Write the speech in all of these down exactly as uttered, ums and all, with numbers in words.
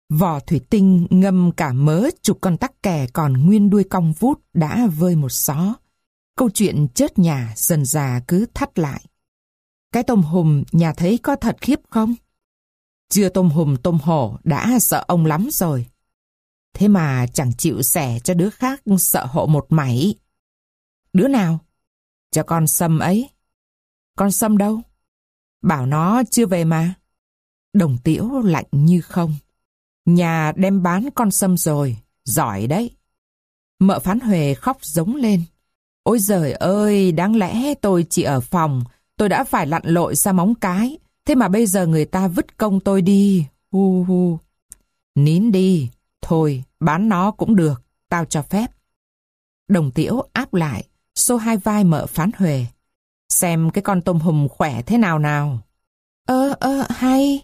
Vò thủy tinh ngâm cả mớ chục con tắc kè còn nguyên đuôi cong vút đã vơi một xó. Câu chuyện chớt nhà dần dà cứ thắt lại. Cái tôm hùm nhà thấy có thật khiếp không? Chưa tôm hùm tôm hổ đã sợ ông lắm rồi. Thế mà chẳng chịu xẻ cho đứa khác sợ hộ một mảy. Đứa nào? Cho con Sâm ấy. Con Sâm đâu? Bảo nó chưa về mà. Đồng Tiễu lạnh như không. Nhà đem bán con Sâm rồi, giỏi đấy. Mợ Phán Huệ khóc giống lên. Ôi giời ơi, đáng lẽ tôi chỉ ở phòng, tôi đã phải lặn lội ra Móng Cái, thế mà bây giờ người ta vứt công tôi đi, hu hu. Nín đi, thôi, bán nó cũng được, tao cho phép. Đồng Tiễu áp lại, xô hai vai mợ Phán Huệ. Xem cái con tôm hùm khỏe thế nào nào. Ơ ơ hay.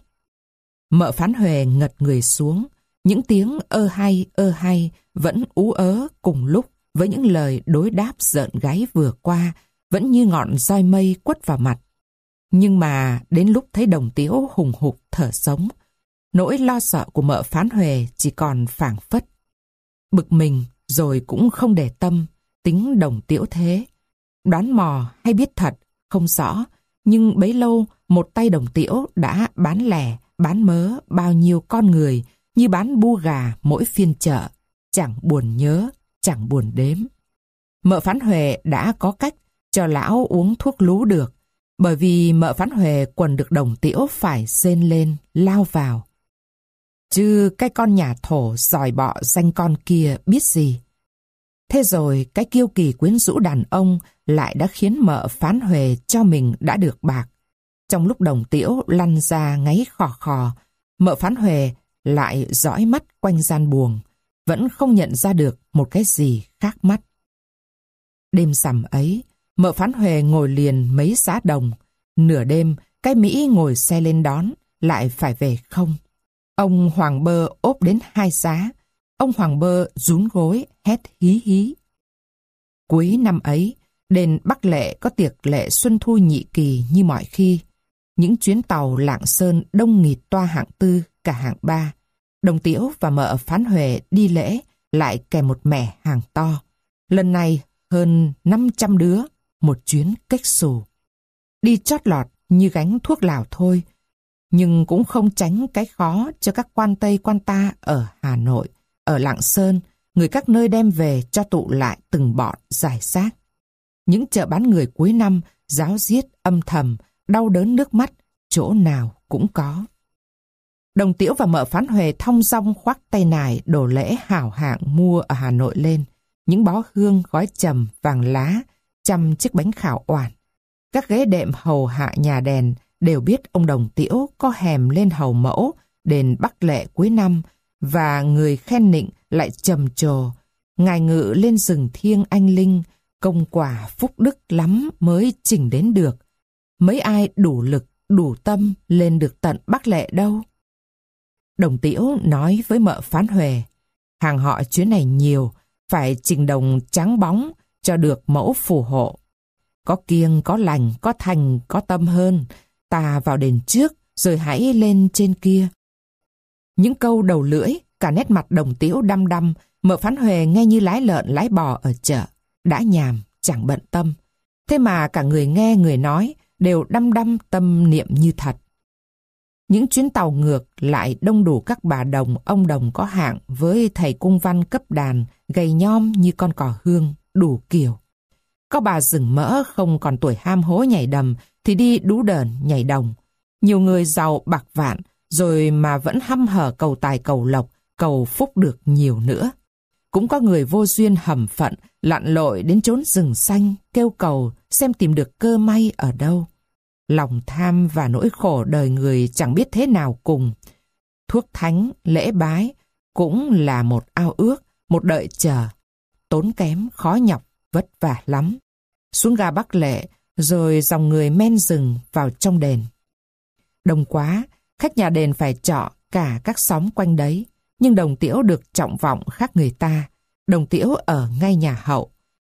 Mợ Phán Huệ ngật người xuống, những tiếng ơ hay ơ hay vẫn ú ớ cùng lúc với những lời đối đáp rợn gáy vừa qua, vẫn như ngọn roi mây quất vào mặt. Nhưng mà đến lúc thấy Đồng Tiễu hùng hục thở sống, nỗi lo sợ của mợ Phán Huệ chỉ còn phảng phất. Bực mình rồi cũng không để tâm, tính Đồng Tiễu thế. Đoán mò hay biết thật, không rõ, nhưng bấy lâu một tay Đồng Tiễu đã bán lẻ, bán mớ bao nhiêu con người như bán bu gà mỗi phiên chợ, chẳng buồn nhớ, chẳng buồn đếm. Mợ Phán Huệ đã có cách cho lão uống thuốc lú được, bởi vì mợ Phán Huệ quần được Đồng Tiễu phải rên lên, lao vào. Chứ cái con nhà thổ giỏi bọ danh con kia biết gì. Thế rồi cái kiêu kỳ quyến rũ đàn ông lại đã khiến mợ Phán Huệ cho mình đã được bạc. Trong lúc Đồng Tiễu lăn ra ngáy khò khò, mợ Phán Huệ lại dõi mắt quanh gian buồng, vẫn không nhận ra được một cái gì khác mắt. Đêm rằm ấy, mợ Phán Huệ ngồi liền mấy giá đồng. Nửa đêm, cái Mỹ ngồi xe lên đón, lại phải về không. Ông Hoàng Bơ ốp đến hai giá. Ông Hoàng Bơ rún gối, hét hí hí. Cuối năm ấy, đền Bắc Lệ có tiệc lệ Xuân Thu nhị kỳ như mọi khi. Những chuyến tàu Lạng Sơn đông nghịt toa hạng tư, cả hạng ba. Đồng Tiễu và mợ Phán Huệ đi lễ, lại kèm một mẻ hàng to. Lần này hơn năm trăm đứa, một chuyến kếch xù. Đi chót lọt như gánh thuốc lào thôi, nhưng cũng không tránh cái khó cho các quan Tây quan ta ở Hà Nội, ở Lạng Sơn, người các nơi đem về cho tụ lại từng bọn giải xác. Những chợ bán người cuối năm, ráo riết âm thầm, đau đớn nước mắt, chỗ nào cũng có. Đồng Tiễu và mợ Phán Huệ thong dong khoác tay nải đồ lễ hảo hạng mua ở Hà Nội lên, những bó hương gói trầm vàng lá, trăm chiếc bánh khảo oản. Các ghế đệm hầu hạ nhà đèn đều biết ông Đồng Tiễu có hèm lên hầu mẫu đền Bắc Lệ cuối năm, và người khen nịnh lại trầm trồ. Ngài ngự lên rừng thiêng anh linh, công quả phúc đức lắm mới chỉnh đến được. Mấy ai đủ lực, đủ tâm lên được tận Bắc Lệ đâu. Đồng Tiễu nói với mợ Phán Huệ, hàng họ chuyến này nhiều, phải trình đồng trắng bóng cho được mẫu phù hộ. Có kiêng, có lành, có thành, có tâm hơn, ta vào đền trước, rồi hãy lên trên kia. Những câu đầu lưỡi, cả nét mặt Đồng Tiễu đăm đăm, mợ Phán Huệ nghe như lái lợn lái bò ở chợ, đã nhàm, chẳng bận tâm. Thế mà cả người nghe người nói đều đăm đăm tâm niệm như thật. Những chuyến tàu ngược lại đông đủ các bà đồng, ông đồng có hạng với thầy cung văn cấp đàn, gầy nhom như con cò hương, đủ kiểu. Có bà rừng mỡ không còn tuổi ham hố nhảy đầm thì đi đú đờn nhảy đồng. Nhiều người giàu bạc vạn rồi mà vẫn hăm hở cầu tài cầu lộc, cầu phúc được nhiều nữa. Cũng có người vô duyên hầm phận, lặn lội đến chốn rừng xanh, kêu cầu xem tìm được cơ may ở đâu. Lòng tham và nỗi khổ đời người chẳng biết thế nào cùng. Thuốc thánh, lễ bái cũng là một ao ước, một đợi chờ. Tốn kém, khó nhọc, vất vả lắm. Xuống ga Bắc Lệ, rồi dòng người men rừng vào trong đền. Đông quá, khách nhà đền phải trọ cả các xóm quanh đấy. Nhưng Đồng Tiễu được trọng vọng khác người ta. Đồng Tiễu ở ngay nhà hậu.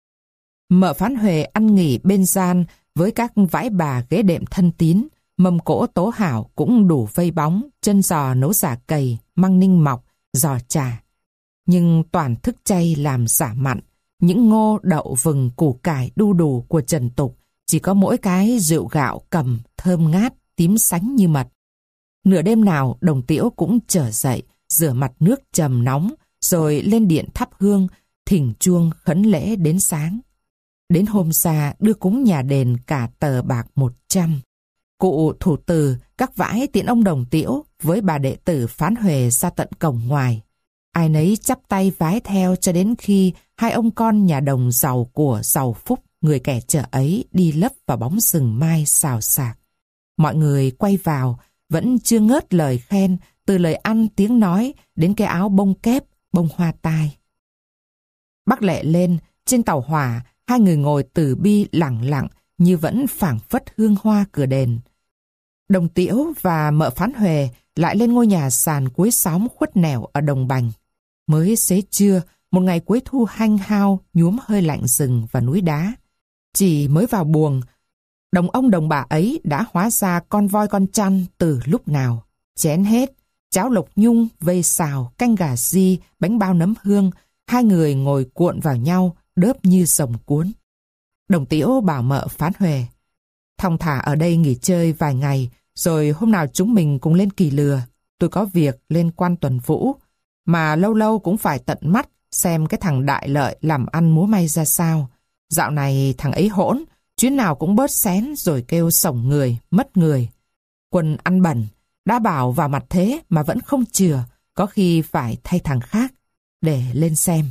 Mợ Phán Huệ ăn nghỉ bên gian với các vãi bà ghế đệm thân tín, mâm cỗ tố hảo cũng đủ vây bóng, chân giò nấu giả cầy, măng ninh mọc, giò chả. Nhưng toàn thức chay làm giả mặn, những ngô, đậu, vừng, củ cải, đu đủ của Trần Tục chỉ có mỗi cái rượu gạo cầm, thơm ngát, tím sánh như mật. Nửa đêm nào Đồng Tiễu cũng trở dậy, rửa mặt nước trầm nóng, rồi lên điện thắp hương, thỉnh chuông khấn lễ đến sáng. Đến hôm xa đưa cúng nhà đền cả tờ bạc một trăm. Cụ thủ từ các vãi tiễn ông Đồng Tiễu với bà đệ tử Phán Huệ ra tận cổng ngoài. Ai nấy chắp tay vái theo cho đến khi hai ông con nhà Đồng giàu của giàu phúc, người kẻ chợ ấy đi lấp vào bóng rừng mai xào xạc. Mọi người quay vào, vẫn chưa ngớt lời khen, từ lời ăn tiếng nói đến cái áo bông kép, bông hoa tai. Bác Lệ lên, trên tàu hỏa, hai người ngồi từ bi lặng lặng như vẫn phảng phất hương hoa cửa đền. Đồng Tiễu và mợ Phán Huệ lại lên ngôi nhà sàn cuối xóm khuất nẻo ở Đồng Bành. Mới xế trưa, một ngày cuối thu hanh hao nhuốm hơi lạnh rừng và núi đá. Chỉ mới vào buồng, đồng ông đồng bà ấy đã hóa ra con voi con chăn từ lúc nào. Chén hết, cháo lộc nhung, vây xào, canh gà ri, bánh bao nấm hương, hai người ngồi cuộn vào nhau, đớp như rồng cuốn. Đồng Tiễu bảo mợ Phán Huệ, thong thả ở đây nghỉ chơi vài ngày, rồi hôm nào chúng mình cùng lên Kỳ Lừa. Tôi có việc lên Quan Tuần Vũ, mà lâu lâu cũng phải tận mắt xem cái thằng Đại Lợi làm ăn múa may ra sao. Dạo này thằng ấy hỗn, chuyến nào cũng bớt xén rồi kêu sổng người, mất người. Quân ăn bẩn, đã bảo vào mặt thế mà vẫn không chừa, có khi phải thay thằng khác, để lên xem.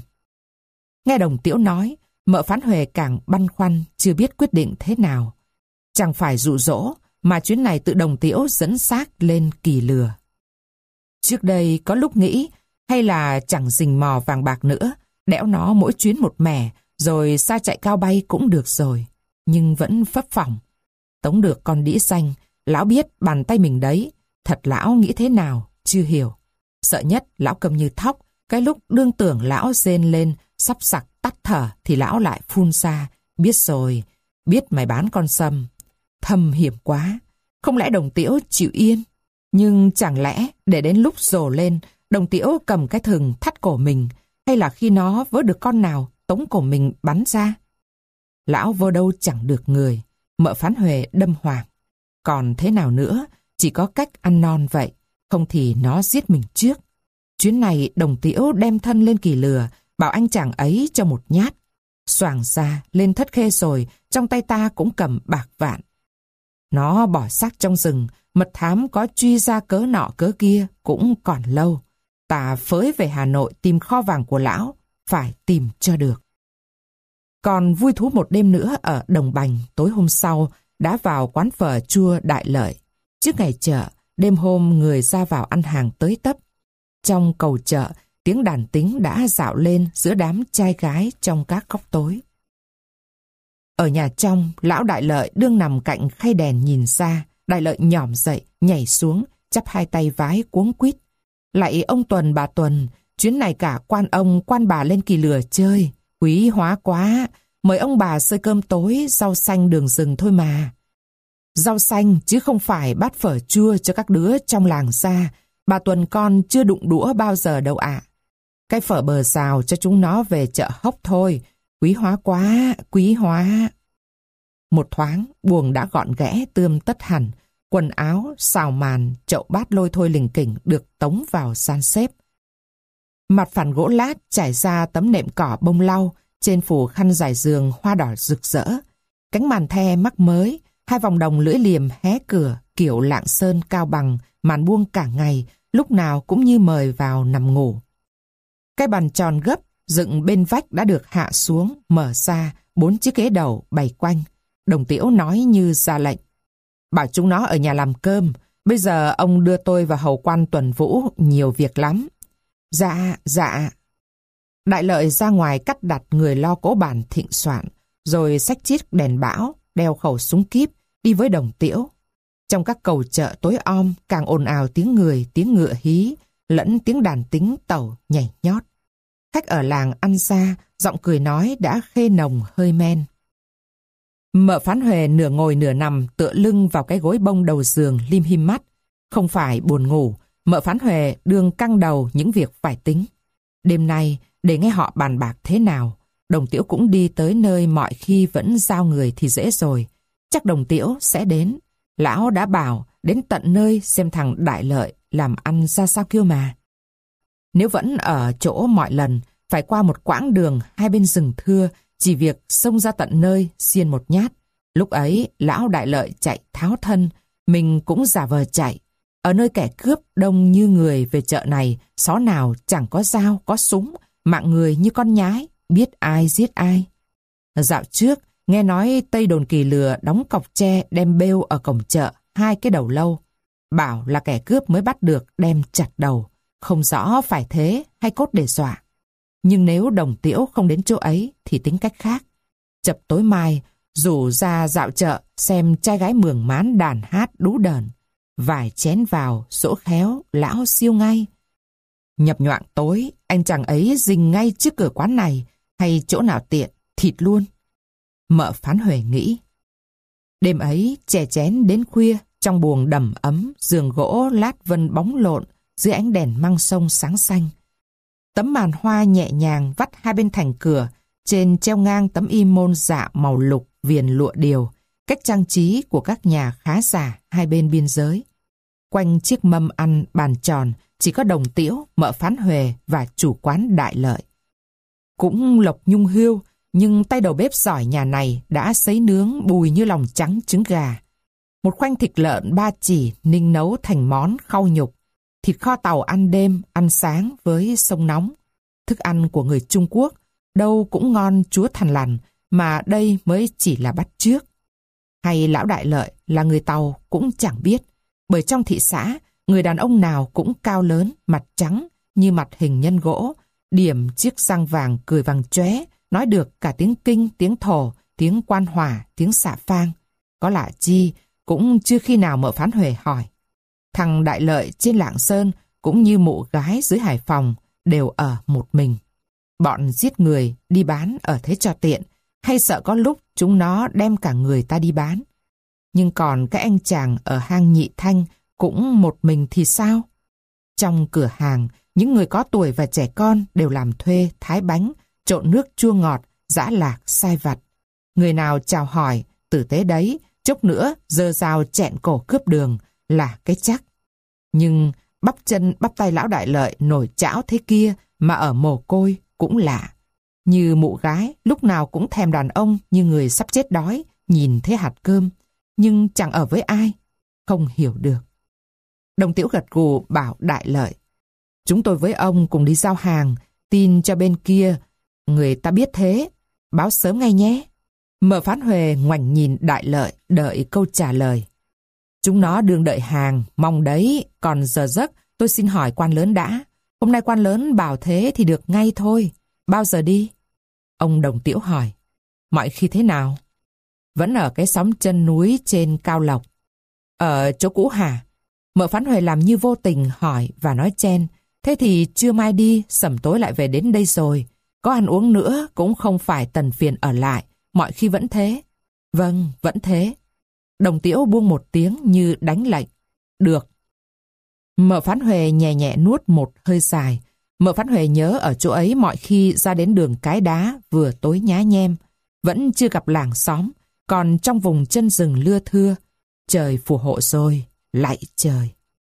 Nghe Đồng Tiễu nói, mợ Phán Huệ càng băn khoăn, chưa biết quyết định thế nào. Chẳng phải dụ dỗ, mà chuyến này tự Đồng Tiễu dẫn xác lên Kỳ Lừa. Trước đây có lúc nghĩ, hay là chẳng rình mò vàng bạc nữa, đẽo nó mỗi chuyến một mẻ, rồi xa chạy cao bay cũng được rồi. Nhưng vẫn phấp phỏng. Tống được con đĩ xanh, lão biết bàn tay mình đấy. Thật lão nghĩ thế nào, chưa hiểu. Sợ nhất lão cầm như thóc, cái lúc đương tưởng lão rên lên, sắp sặc tắt thở thì lão lại phun ra. Biết rồi, biết mày bán con sâm. Thâm hiểm quá, không lẽ Đồng Tiễu chịu yên? Nhưng chẳng lẽ để đến lúc rồ lên, Đồng Tiễu cầm cái thừng thắt cổ mình, hay là khi nó vớ được con nào, tống cổ mình bắn ra? Lão vô đâu chẳng được người, mợ Phán Huệ đâm hoàng. Còn thế nào nữa, chỉ có cách ăn non vậy, không thì nó giết mình trước. Chuyến này Đồng Tiễu đem thân lên Kỳ Lừa, bảo anh chàng ấy cho một nhát. Xoàng ra, lên Thất Khê rồi, trong tay ta cũng cầm bạc vạn. Nó bỏ xác trong rừng, mật thám có truy ra cớ nọ cớ kia cũng còn lâu. Ta phới về Hà Nội tìm kho vàng của lão, phải tìm cho được. Còn vui thú một đêm nữa ở Đồng Bành, tối hôm sau đã vào quán phở chua Đại Lợi. Trước ngày chợ, đêm hôm người ra vào ăn hàng tới tấp. Trong cầu chợ, tiếng đàn tính đã dạo lên giữa đám trai gái trong các góc tối. Ở nhà trong, lão Đại Lợi đương nằm cạnh khay đèn nhìn ra. Đại Lợi nhỏm dậy, nhảy xuống, chắp hai tay vái cuống quýt. Lạy ông Tuần bà Tuần, chuyến này cả quan ông quan bà lên Kỳ Lừa chơi. Quý hóa quá, mời ông bà xơi cơm tối, rau xanh đường rừng thôi mà. Rau xanh chứ không phải bát phở chua cho các đứa trong làng ra. Bà Tuần con chưa đụng đũa bao giờ đâu ạ. Cái phở bờ xào cho chúng nó về chợ hốc thôi. Quý hóa quá, quý hóa. Một thoáng, buồng đã gọn ghẽ tươm tất hẳn. Quần áo, xào màn, chậu bát lôi thôi lình kỉnh được tống vào san xếp. Mặt phản gỗ lát trải ra tấm nệm cỏ bông lau, trên phủ khăn trải giường hoa đỏ rực rỡ. Cánh màn the mắc mới, hai vòng đồng lưỡi liềm hé cửa, kiểu Lạng Sơn cao bằng, màn buông cả ngày, lúc nào cũng như mời vào nằm ngủ. Cái bàn tròn gấp, dựng bên vách đã được hạ xuống, mở ra, bốn chiếc ghế đầu bày quanh. Đồng Tiễu nói như ra lệnh. Bảo chúng nó ở nhà làm cơm, bây giờ ông đưa tôi vào hầu quan Tuần Vũ, nhiều việc lắm. Dạ, dạ. Đại Lợi ra ngoài cắt đặt người lo cỗ bàn thịnh soạn, rồi xách chiếc đèn bão, đeo khẩu súng kíp, đi với Đồng Tiễu. Trong các cầu chợ tối om càng ồn ào tiếng người, tiếng ngựa hí, lẫn tiếng đàn tính tẩu nhảy nhót. Khách ở làng ăn ra, giọng cười nói đã khê nồng hơi men. Mợ Phán Huệ nửa ngồi nửa nằm tựa lưng vào cái gối bông đầu giường lim him mắt. Không phải buồn ngủ, Mợ Phán Huệ đương căng đầu những việc phải tính. Đêm nay, để nghe họ bàn bạc thế nào, Đồng Tiễu cũng đi tới nơi mọi khi vẫn giao người thì dễ rồi. Chắc Đồng Tiễu sẽ đến. Lão đã bảo đến tận nơi xem thằng Đại Lợi làm ăn ra sao kia mà. Nếu vẫn ở chỗ mọi lần, phải qua một quãng đường hai bên rừng thưa, chỉ việc xông ra tận nơi xiên một nhát. Lúc ấy, lão Đại Lợi chạy tháo thân, mình cũng giả vờ chạy. Ở nơi kẻ cướp đông như người về chợ này, xó nào chẳng có dao, có súng, mạng người như con nhái, biết ai giết ai. Dạo trước, nghe nói Tây Đồn Kỳ lừa đóng cọc tre đem bêu ở cổng chợ hai cái đầu lâu. Bảo là kẻ cướp mới bắt được đem chặt đầu, không rõ phải thế hay cốt để dọa. Nhưng nếu Đồng Tiễu không đến chỗ ấy thì tính cách khác. Chập tối mai, rủ ra dạo chợ xem trai gái mường mán đàn hát đú đờn. Vài chén vào, dỗ khéo, lão siêu ngay. Nhập nhoạng tối, anh chàng ấy dình ngay trước cửa quán này, hay chỗ nào tiện, thịt luôn. Mợ Phán Huệ nghĩ. Đêm ấy, chè chén đến khuya, trong buồng đầm ấm, giường gỗ lát vân bóng lộn, dưới ánh đèn măng sông sáng xanh. Tấm màn hoa nhẹ nhàng vắt hai bên thành cửa, trên treo ngang tấm y môn dạ màu lục viền lụa điều, cách trang trí của các nhà khá giả hai bên biên giới. Quanh chiếc mâm ăn bàn tròn chỉ có Đồng Tiễu, mợ Phán Huệ và chủ quán Đại Lợi. Cũng lộc nhung hươu, nhưng tay đầu bếp giỏi nhà này đã sấy nướng bùi như lòng trắng trứng gà. Một khoanh thịt lợn ba chỉ ninh nấu thành món khau nhục. Thịt kho tàu ăn đêm, ăn sáng với sông nóng. Thức ăn của người Trung Quốc, đâu cũng ngon chúa thằn lằn, mà đây mới chỉ là bắt chước. Hay lão Đại Lợi là người Tàu cũng chẳng biết, bởi trong thị xã, người đàn ông nào cũng cao lớn, mặt trắng như mặt hình nhân gỗ, điểm chiếc răng vàng cười vàng chóe, nói được cả tiếng Kinh, tiếng Thổ, tiếng Quan Hòa, tiếng Xạ Phang. Có lạ chi, cũng chưa khi nào mợ Phán Huệ hỏi. Thằng Đại Lợi trên Lạng Sơn cũng như mụ gái dưới Hải Phòng đều ở một mình. Bọn giết người đi bán ở thế cho tiện, hay sợ có lúc chúng nó đem cả người ta đi bán. Nhưng còn các anh chàng ở hang Nhị Thanh cũng một mình thì sao? Trong cửa hàng, những người có tuổi và trẻ con đều làm thuê thái bánh, trộn nước chua ngọt, giã lạc, sai vặt. Người nào chào hỏi, tử tế đấy, chốc nữa giơ dao chẹn cổ cướp đường là cái chắc. Nhưng bắp chân bắp tay lão Đại Lợi nổi chảo thế kia mà ở mồ côi cũng lạ. Như mụ gái lúc nào cũng thèm đàn ông như người sắp chết đói, nhìn thấy hạt cơm, nhưng chẳng ở với ai, không hiểu được. Đồng Tiễu gật gù bảo Đại Lợi. Chúng tôi với ông cùng đi giao hàng, tin cho bên kia, người ta biết thế, báo sớm ngay nhé. Mợ Phán Huệ ngoảnh nhìn Đại Lợi đợi câu trả lời. Chúng nó đương đợi hàng, mong đấy, còn giờ giấc tôi xin hỏi quan lớn đã. Hôm nay quan lớn bảo thế thì được ngay thôi. Bao giờ đi? Ông Đồng Tiễu hỏi. Mọi khi thế nào? Vẫn ở cái xóm chân núi trên Cao Lộc. Ở chỗ cũ hả? Mợ Phán Huệ làm như vô tình hỏi và nói chen. Thế thì trưa mai đi, sẩm tối lại về đến đây rồi. Có ăn uống nữa cũng không phải tần phiền ở lại. Mọi khi vẫn thế. Vâng, vẫn thế. Đồng Tiễu buông một tiếng như đánh lệnh. Được. Mợ Phán Huệ nhẹ nhẹ nuốt một hơi dài. Mợ Phán Huệ nhớ ở chỗ ấy mọi khi ra đến đường Cái Đá vừa tối nhá nhem. Vẫn chưa gặp làng xóm. Còn trong vùng chân rừng lưa thưa. Trời phù hộ rồi. Lạy trời.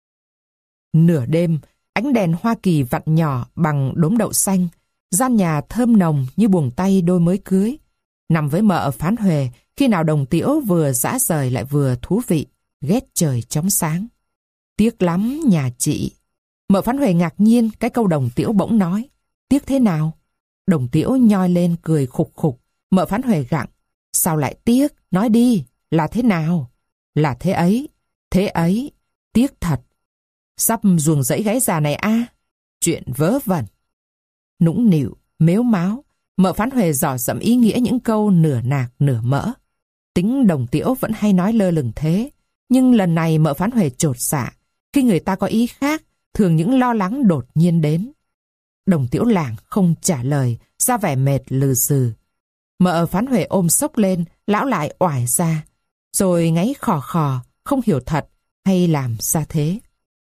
Nửa đêm, ánh đèn Hoa Kỳ vặn nhỏ bằng đốm đậu xanh. Gian nhà thơm nồng như buồng tay đôi mới cưới. Nằm với mợ Phán Huệ, khi nào Đồng Tiễu vừa dã rời lại vừa thú vị, ghét trời chóng sáng. Tiếc lắm nhà chị. Mợ Phán Huệ ngạc nhiên cái câu Đồng Tiễu bỗng nói. Tiếc thế nào? Đồng Tiễu nhoi lên cười khục khục. Mợ Phán Huệ gặng. Sao lại tiếc? Nói đi. Là thế nào? Là thế ấy. Thế ấy. Tiếc thật. Sắp ruồng rẫy gái già này a à? Chuyện vớ vẩn. Nũng nịu, mếu máo. Mợ Phán Huệ dò dẫm ý nghĩa những câu nửa nạc nửa mỡ. Tính Đồng Tiễu vẫn hay nói lơ lửng thế. Nhưng lần này mợ Phán Huệ chột dạ. Khi người ta có ý khác, thường những lo lắng đột nhiên đến. Đồng Tiễu lảng không trả lời, ra vẻ mệt lừ xừ. Mợ Phán Huệ ôm sốc lên, lão lại oải ra. Rồi ngáy khò khò, không hiểu thật hay làm ra thế.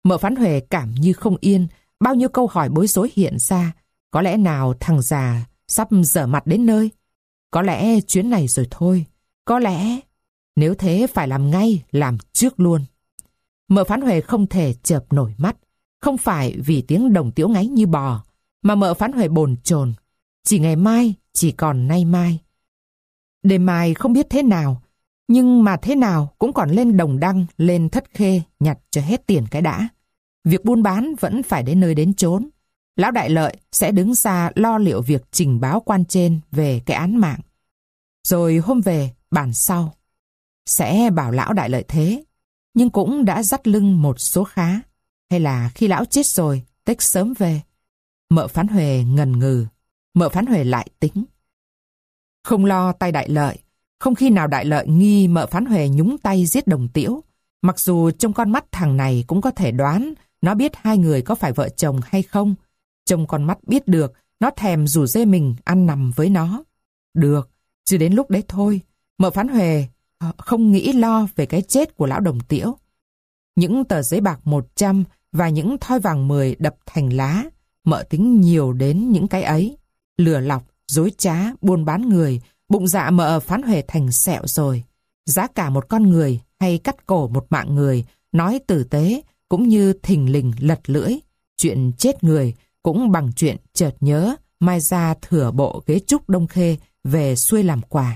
Mợ Phán Huệ cảm như không yên, bao nhiêu câu hỏi bối rối hiện ra. Có lẽ nào thằng già sắp dở mặt đến nơi? Có lẽ chuyến này rồi thôi. Có lẽ... Nếu thế phải làm ngay, làm trước luôn. Mợ Phán Huệ không thể chợp nổi mắt. Không phải vì tiếng đồng tiễu ngáy như bò, mà mợ Phán Huệ bồn chồn. Chỉ ngày mai, chỉ còn nay mai. Đêm mai không biết thế nào, nhưng mà thế nào cũng còn lên Đồng Đăng, lên Thất Khê nhặt cho hết tiền cái đã. Việc buôn bán vẫn phải đến nơi đến chốn. Lão Đại Lợi sẽ đứng ra lo liệu việc trình báo quan trên về cái án mạng. Rồi hôm về, bàn sau. Sẽ bảo lão Đại Lợi thế, nhưng cũng đã dắt lưng một số khá. Hay là khi lão chết rồi, tếch sớm về. Mợ Phán Huệ ngần ngừ. Mợ Phán Huệ lại tính. Không lo tay Đại Lợi. Không khi nào Đại Lợi nghi mợ Phán Huệ nhúng tay giết Đồng Tiễu. Mặc dù trong con mắt thằng này cũng có thể đoán nó biết hai người có phải vợ chồng hay không. Trong con mắt biết được nó thèm rủ dê mình ăn nằm với nó. Được, chứ đến lúc đấy thôi. Mợ Phán Huệ không nghĩ lo về cái chết của lão Đồng Tiễu. Những tờ giấy bạc một trăm và những thoi vàng mười đập thành lá, mợ tính nhiều đến những cái ấy. Lừa lọc, dối trá, buôn bán người, bụng dạ mợ Phán Huệ thành sẹo rồi. Giá cả một con người hay cắt cổ một mạng người, nói tử tế cũng như thình lình lật lưỡi. Chuyện chết người cũng bằng chuyện chợt nhớ mai ra thửa bộ ghế trúc Đông Khê về xuôi làm quà.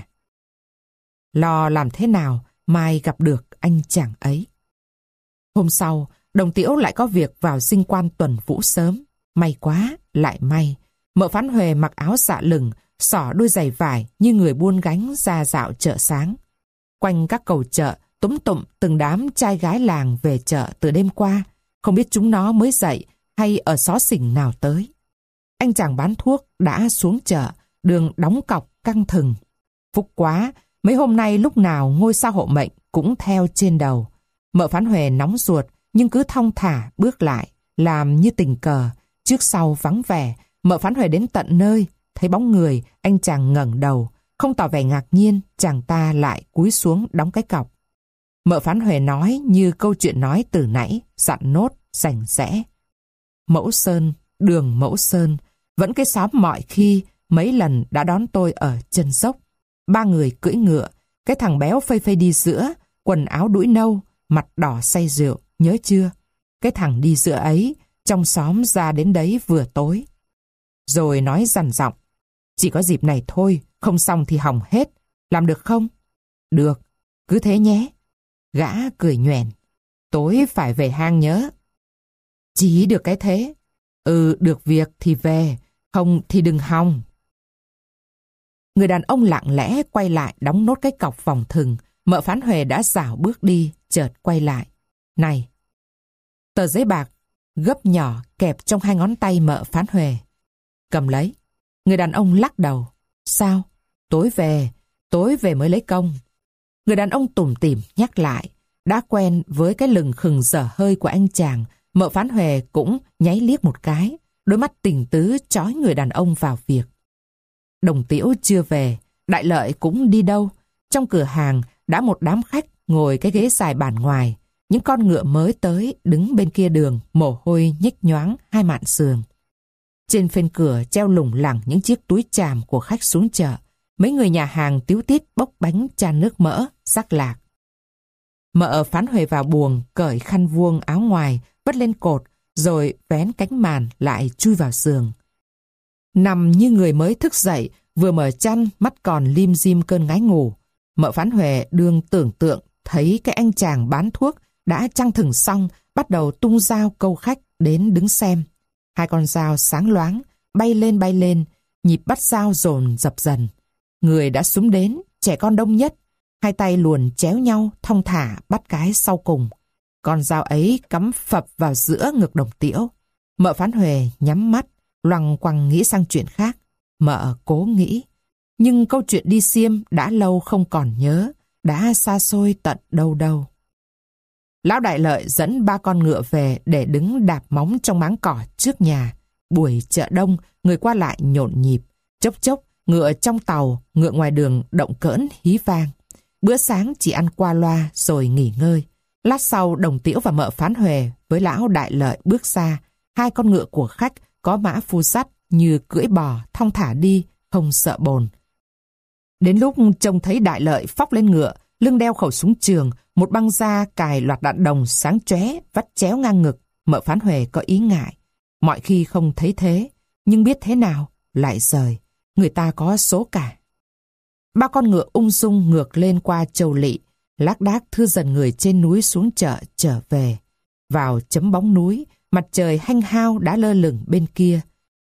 Lo làm thế nào mai gặp được anh chàng ấy. Hôm sau, Đồng Tiễu lại có việc vào dinh quan tuần vũ sớm. May quá, lại may. Mợ Phán Huệ mặc áo dạ lừng, xỏ đôi giày vải như người buôn gánh ra dạo chợ sáng. Quanh các cầu chợ, túm tụm từng đám trai gái làng về chợ từ đêm qua. Không biết chúng nó mới dậy hay ở xó xỉnh nào tới. Anh chàng bán thuốc đã xuống chợ, đường đóng cọc căng thừng. Phúc quá, mấy hôm nay lúc nào ngôi sao hộ mệnh cũng theo trên đầu. Mợ Phán Huệ nóng ruột nhưng cứ thong thả bước lại, làm như tình cờ. Trước sau vắng vẻ, mợ Phán Huệ đến tận nơi, thấy bóng người, anh chàng ngẩng đầu, không tỏ vẻ ngạc nhiên, chàng ta lại cúi xuống đóng cái cọc. Mợ Phán Huệ nói như câu chuyện nói từ nãy, dặn nốt, rành rẽ. Mẫu Sơn, đường Mẫu Sơn, vẫn cái xóm mọi khi, mấy lần đã đón tôi ở chân dốc. Ba người cưỡi ngựa, cái thằng béo phây phây đi giữa, quần áo đũi nâu, mặt đỏ say rượu, nhớ chưa? Cái thằng đi giữa ấy, trong xóm ra đến đấy vừa tối. Rồi nói dằn giọng, chỉ có dịp này thôi, không xong thì hỏng hết, làm được không? Được, cứ thế nhé. Gã cười nhoẻn, tối phải về hang nhớ. Chỉ được cái thế. Ừ, được việc thì về, không thì đừng hòng. Người đàn ông lặng lẽ quay lại đóng nốt cái cọc vòng thừng. Mợ Phán Huệ đã rảo bước đi, chợt quay lại. Này! Tờ giấy bạc gấp nhỏ kẹp trong hai ngón tay mợ Phán Huệ. Cầm lấy. Người đàn ông lắc đầu. Sao? Tối về, tối về mới lấy công. Người đàn ông tủm tỉm nhắc lại. Đã quen với cái lừng khừng dở hơi của anh chàng, mợ Phán Huệ cũng nháy liếc một cái. Đôi mắt tình tứ trói người đàn ông vào việc. Đồng Tiễu chưa về, Đại Lợi cũng đi đâu. Trong cửa hàng đã một đám khách ngồi cái ghế dài bàn ngoài. Những con ngựa mới tới đứng bên kia đường, mồ hôi nhếch nhoáng hai mạn sườn. Trên phên cửa treo lủng lẳng những chiếc túi tràm của khách xuống chợ. Mấy người nhà hàng tíu tít bốc bánh chan nước mỡ, rắc lạc. Mợ Phán Huệ vào buồng, cởi khăn vuông áo ngoài, vất lên cột, rồi vén cánh màn lại chui vào giường. Nằm như người mới thức dậy, vừa mở chăn, mắt còn lim dim cơn ngái ngủ. Mợ Phán Huệ đương tưởng tượng thấy cái anh chàng bán thuốc đã trăng thừng xong, bắt đầu tung dao câu khách đến đứng xem. Hai con dao sáng loáng, bay lên bay lên, nhịp bắt dao dồn dập dần. Người đã súng đến, trẻ con đông nhất, hai tay luồn chéo nhau, thong thả bắt cái sau cùng. Con dao ấy cắm phập vào giữa ngực Đồng Tiễu. Mợ Phán Huệ nhắm mắt, loằng quằng nghĩ sang chuyện khác. Mợ cố nghĩ, nhưng câu chuyện đi xiêm đã lâu không còn nhớ, đã xa xôi tận đâu đâu. Lão Đại Lợi dẫn ba con ngựa về để đứng đạp móng trong máng cỏ trước nhà. Buổi chợ đông, người qua lại nhộn nhịp. Chốc chốc, ngựa trong tàu, ngựa ngoài đường động cỡn hí vang. Bữa sáng chỉ ăn qua loa rồi nghỉ ngơi. Lát sau Đồng Tiễu và Mợ Phán Huệ với lão Đại Lợi bước ra, hai con ngựa của khách có mã phu sắt như cưỡi bò thong thả đi, không sợ bồn. Đến lúc trông thấy Đại Lợi phóc lên ngựa, lưng đeo khẩu súng trường, một băng da cài loạt đạn đồng sáng chóe vắt chéo ngang ngực, Mợ Phán Huệ có ý ngại. Mọi khi không thấy thế, nhưng biết thế nào lại rời, người ta có số cả. Ba con ngựa ung dung ngược lên qua Châu Lỵ, lác đác thưa dần người trên núi xuống chợ trở về. Vào chấm bóng núi, mặt trời hanh hao đã lơ lửng bên kia.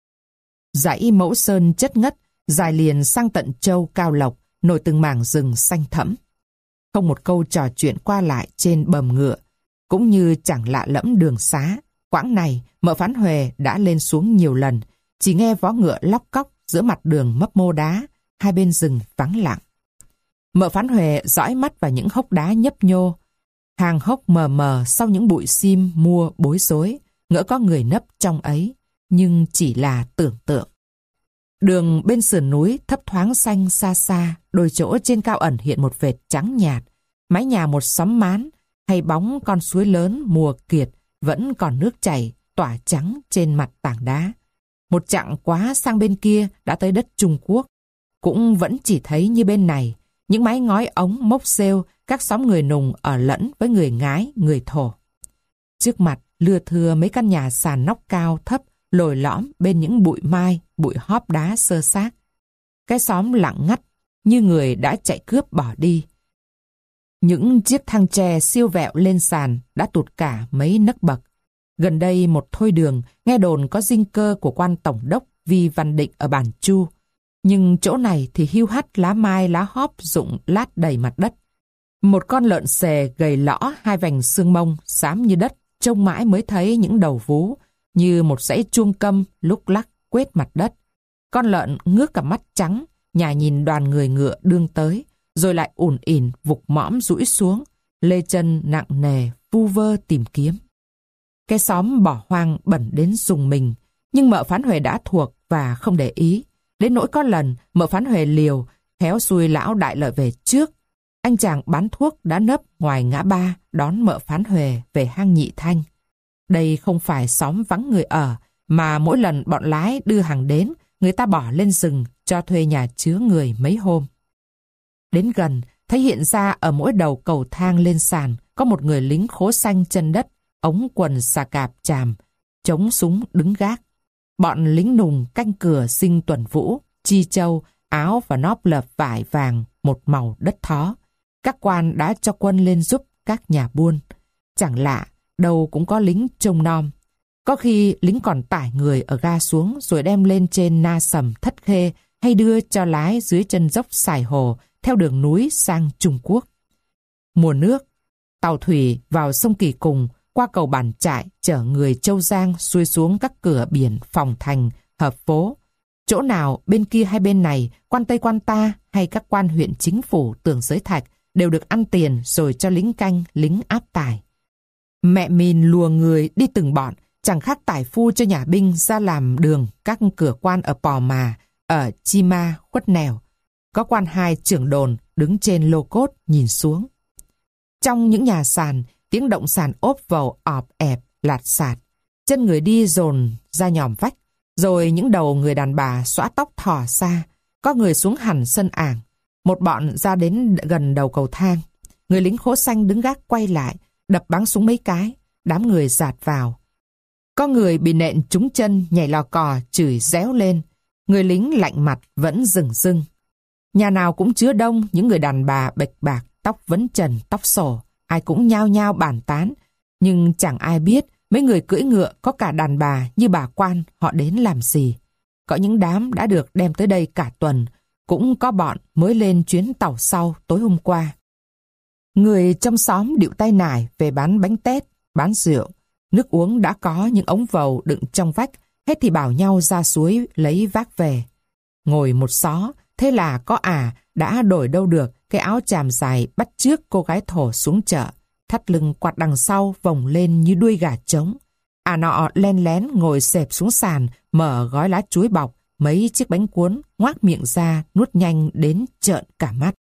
Dãy Mẫu Sơn chất ngất, dài liền sang tận Châu Cao Lộc, nổi từng mảng rừng xanh thẫm. Không một câu trò chuyện qua lại trên bầm ngựa, cũng như chẳng lạ lẫm đường xá. Quãng này, Mợ Phán Huệ đã lên xuống nhiều lần, chỉ nghe vó ngựa lóc cóc giữa mặt đường mấp mô đá, hai bên rừng vắng lặng. Mợ Phán Huệ dõi mắt vào những hốc đá nhấp nhô, hàng hốc mờ mờ sau những bụi sim mua bối rối, ngỡ có người nấp trong ấy, nhưng chỉ là tưởng tượng. Đường bên sườn núi thấp thoáng xanh xa xa, đôi chỗ trên cao ẩn hiện một vệt trắng nhạt, mái nhà một xóm mán, hay bóng con suối lớn mùa kiệt vẫn còn nước chảy tỏa trắng trên mặt tảng đá. Một chặng quá sang bên kia đã tới đất Trung Quốc, cũng vẫn chỉ thấy như bên này, những mái ngói ống mốc rêu, các xóm người Nùng ở lẫn với người Ngái, người Thổ. Trước mặt lưa thưa mấy căn nhà sàn nóc cao thấp, lồi lõm bên những bụi mai, bụi hóp đá xơ xác. Cái xóm lặng ngắt, như người đã chạy cướp bỏ đi. Những chiếc thang tre siêu vẹo lên sàn đã tụt cả mấy nấc bậc. Gần đây một thôi đường, nghe đồn có dinh cơ của quan tổng đốc Vi Văn Định ở Bản Chu. Nhưng chỗ này thì hiu hắt lá mai lá hóp rụng lát đầy mặt đất. Một con lợn xề gầy lõ hai vành xương mông, xám như đất, trông mãi mới thấy những đầu vú, như một dãy chuông câm lúc lắc quét mặt đất. Con lợn ngước cặp mắt trắng, nhả nhìn đoàn người ngựa đương tới, rồi lại ủn ỉn vục mõm rũi xuống, lê chân nặng nề, vu vơ tìm kiếm. Cái xóm bỏ hoang bẩn đến rùng mình, nhưng Mợ Phán Huệ đã thuộc và không để ý. Đến nỗi có lần Mợ Phán Huệ liều, khéo xuôi lão Đại Lợi về trước. Anh chàng bán thuốc đã nấp ngoài ngã ba đón Mợ Phán Huệ về hang Nhị Thanh. Đây không phải xóm vắng người ở, mà mỗi lần bọn lái đưa hàng đến, người ta bỏ lên rừng cho thuê nhà chứa người mấy hôm. Đến gần, thấy hiện ra ở mỗi đầu cầu thang lên sàn có một người lính khố xanh chân đất, ống quần xà cạp chàm, chống súng đứng gác. Bọn lính Nùng canh cửa sinh tuần vũ, chi châu, áo và nóp lợp vải vàng một màu đất thó. Các quan đã cho quân lên giúp các nhà buôn. Chẳng lạ, đâu cũng có lính trông nom. Có khi lính còn tải người ở ga xuống rồi đem lên trên Na Sầm Thất Khê hay đưa cho lái dưới chân dốc Sài Hồ theo đường núi sang Trung Quốc. Mùa nước, tàu thủy vào sông Kỳ Cùng, qua cầu Bản Trại chở người Châu Giang xuôi xuống các cửa biển Phòng Thành, Hợp Phố. Chỗ nào bên kia hay bên này, quan Tây quan ta hay các quan huyện chính phủ Tường Giới Thạch đều được ăn tiền rồi cho lính canh, lính áp tải. Mẹ mìn lùa người đi từng bọn, chẳng khác tải phu cho nhà binh ra làm đường các cửa quan ở Pò Mà, ở Chi Ma, Khuất Nẻo. Có quan hai trưởng đồn đứng trên lô cốt nhìn xuống. Trong những nhà sàn, tiếng động sàn ốp vầu ọp ẹp, lạt sạt. Chân người đi dồn ra nhòm vách, rồi những đầu người đàn bà xõa tóc thò xa. Có người xuống hẳn sân ảng. Một bọn ra đến gần đầu cầu thang. Người lính khố xanh đứng gác quay lại, đập bắn súng mấy cái. Đám người dạt vào. Có người bị nện trúng chân, nhảy lò cò, chửi réo lên. Người lính lạnh mặt vẫn rừng rưng. Nhà nào cũng chứa đông những người đàn bà bệch bạc, tóc vấn trần, tóc sổ. Ai cũng nhao nhao bàn tán. Nhưng chẳng ai biết mấy người cưỡi ngựa có cả đàn bà như bà quan họ đến làm gì. Có những đám đã được đem tới đây cả tuần. Cũng có bọn mới lên chuyến tàu sau tối hôm qua. Người trong xóm điệu tay nải về bán bánh tét, bán rượu. Nước uống đã có những ống vầu đựng trong vách, hết thì bảo nhau ra suối lấy vác về. Ngồi một xó, thế là có ả đã đổi đâu được cái áo chàm dài bắt chước cô gái Thổ xuống chợ, thắt lưng quạt đằng sau vòng lên như đuôi gà trống. Ả nọ len lén ngồi xẹp xuống sàn, mở gói lá chuối bọc, mấy chiếc bánh cuốn, ngoác miệng ra, nuốt nhanh đến trợn cả mắt.